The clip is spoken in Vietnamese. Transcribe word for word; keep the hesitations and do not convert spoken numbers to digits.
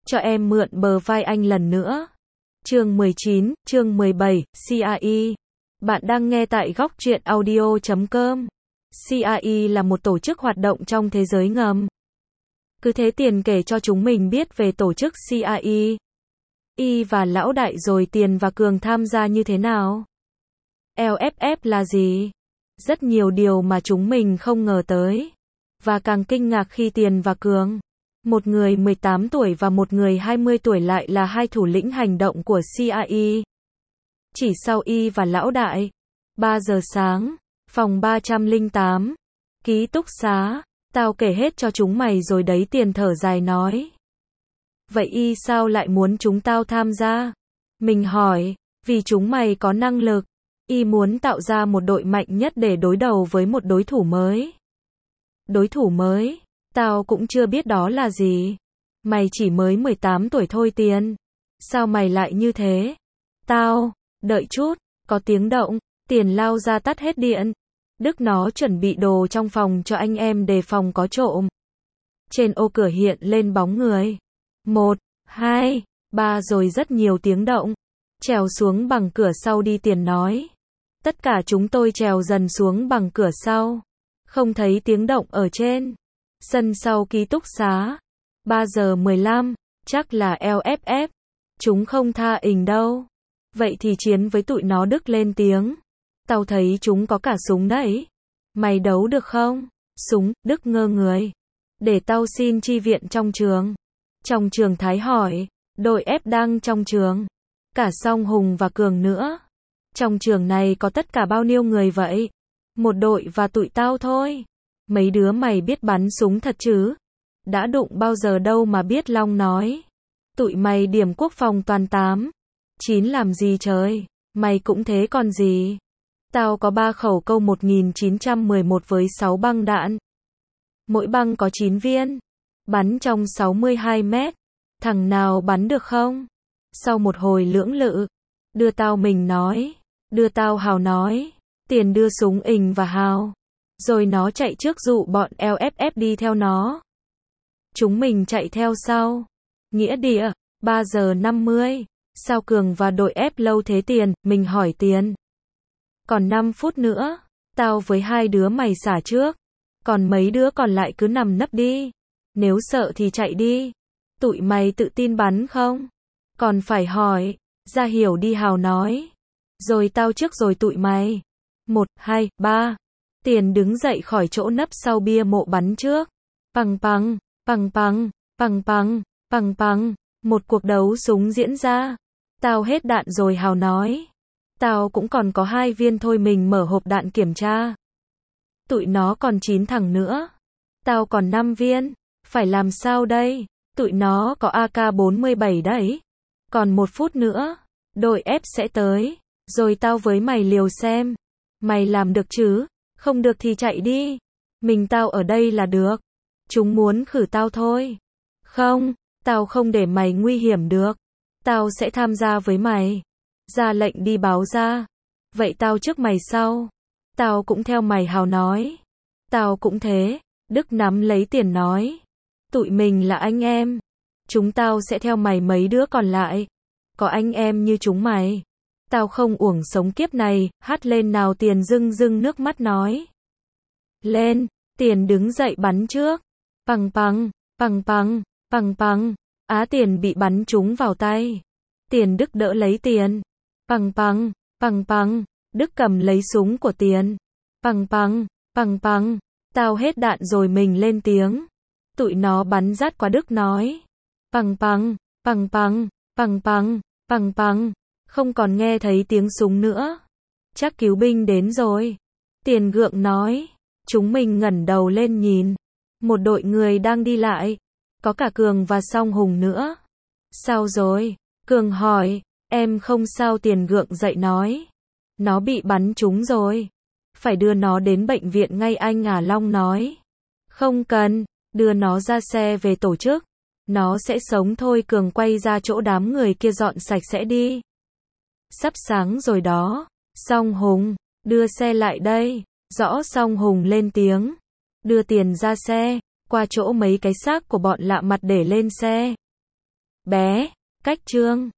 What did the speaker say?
cho em mượn bờ vai anh lần nữa. Chương mười chín, chương mười bảy, xê a e. Bạn đang nghe tại góc truyện audio chấm com. xê a e là một tổ chức hoạt động trong thế giới ngầm. Cứ thế Tiền kể cho chúng mình biết về tổ chức xê a e. Y và Lão Đại rồi Tiền và Cường tham gia như thế nào? lờ ép ép là gì? Rất nhiều điều mà chúng mình không ngờ tới. Và càng kinh ngạc khi Tiền và Cường, một người mười tám tuổi và một người hai mươi tuổi lại là hai thủ lĩnh hành động của xê a e. Chỉ sau Y và Lão Đại, ba giờ sáng, phòng ba trăm lẻ tám, ký túc xá, tao kể hết cho chúng mày rồi đấy. Tiền thở dài nói. Vậy Y sao lại muốn chúng tao tham gia? Mình hỏi, vì chúng mày có năng lực. Y muốn tạo ra một đội mạnh nhất để đối đầu với một đối thủ mới. Đối thủ mới? Tao cũng chưa biết đó là gì. Mày chỉ mới mười tám tuổi thôi Tiền. Sao mày lại như thế? Tao, đợi chút, có tiếng động. Tiền lao ra tắt hết điện. Đức nó chuẩn bị đồ trong phòng cho anh em đề phòng có trộm. Trên ô cửa hiện lên bóng người. Một, hai, ba rồi rất nhiều tiếng động. Trèo xuống bằng cửa sau đi Tiền nói. Tất cả chúng tôi trèo dần xuống bằng cửa sau. Không thấy tiếng động ở trên sân sau ký túc xá. ba giờ mười lăm, chắc là lờ ép ép. Chúng không tha ình đâu. Vậy thì chiến với tụi nó. Đức lên tiếng. Tao thấy chúng có cả súng đấy. Mày đấu được không? Súng, Đức ngơ người. Để tao xin chi viện trong trường. Trong trường Thái hỏi. Đội F đang trong trường. Cả Song Hùng và Cường nữa. Trong trường này có tất cả bao nhiêu người vậy? Một đội và tụi tao thôi. Mấy đứa mày biết bắn súng thật chứ? Đã đụng bao giờ đâu mà biết. Long nói. Tụi mày điểm quốc phòng toàn tám, chín làm gì trời? Mày cũng thế còn gì? Tao có ba khẩu câu một nghìn chín trăm mười một với sáu băng đạn. Mỗi băng có chín viên. Bắn trong sáu mươi hai mét. Thằng nào bắn được không? Sau một hồi lưỡng lự. Đưa tao mình nói. Đưa tao Hào nói. Tiền đưa súng ình và Hào. Rồi nó chạy trước dụ bọn lờ ép ép đi theo nó. Chúng mình chạy theo sau. Nghĩa địa, ba giờ năm mươi. Sao Cường và đội F lâu thế Tiền? Mình hỏi Tiền. Còn năm phút nữa. Tao với hai đứa mày xả trước. Còn mấy đứa còn lại cứ nằm nấp đi. Nếu sợ thì chạy đi. Tụi mày tự tin bắn không? Còn phải hỏi. Ra hiểu đi Hào nói. Rồi tao trước rồi tụi mày. Một, hai, ba. Tiền đứng dậy khỏi chỗ nấp sau bia mộ bắn trước. Pằng pằng, pằng pằng, pằng pằng, pằng pằng. Một cuộc đấu súng diễn ra. Tao hết đạn rồi Hào nói. Tao cũng còn có hai viên thôi. Mình mở hộp đạn kiểm tra. Tụi nó còn chín thằng nữa. Tao còn năm viên. Phải làm sao đây? Tụi nó có a ca bốn mươi bảy đấy. Còn một phút nữa. Đội F sẽ tới. Rồi tao với mày liều xem. Mày làm được chứ? Không được thì chạy đi. Mình tao ở đây là được. Chúng muốn khử tao thôi. Không, tao không để mày nguy hiểm được. Tao sẽ tham gia với mày. Ra lệnh đi báo ra. Vậy tao trước mày sau. Tao cũng theo mày Hào nói. Tao cũng thế. Đức nắm lấy Tiền nói. Tụi mình là anh em. Chúng tao sẽ theo mày mấy đứa còn lại. Có anh em như chúng mày. Tao không uổng sống kiếp này. Hát lên nào Tiền rưng rưng nước mắt nói. Lên. Tiền đứng dậy bắn trước. Pằng pằng, pằng pằng, pằng pằng. Á Tiền bị bắn trúng vào tay. Tiền Đức đỡ lấy Tiền. Pằng pằng, pằng pằng. Đức cầm lấy súng của Tiền. Pằng pằng, pằng pằng. Tao hết đạn rồi. Mình lên tiếng. Tụi nó bắn rát quá. Đức nói. Pằng pằng, pằng pằng, pằng pằng, pằng pằng. Không còn nghe thấy tiếng súng nữa. Chắc cứu binh đến rồi. Tiền gượng nói. Chúng mình ngẩng đầu lên nhìn. Một đội người đang đi lại. Có cả Cường và Song Hùng nữa. Sao rồi? Cường hỏi. Em không sao. Tiền gượng dậy nói. Nó bị bắn trúng rồi. Phải đưa nó đến bệnh viện ngay anh à. Long nói. Không cần. Đưa nó ra xe về tổ chức. Nó sẽ sống thôi. Cường quay ra chỗ đám người kia dọn sạch sẽ đi. Sắp sáng rồi đó. Song Hùng. Đưa xe lại đây. Rõ. Song Hùng lên tiếng. Đưa Tiền ra xe. Qua chỗ mấy cái xác của bọn lạ mặt để lên xe. bé, cách chương.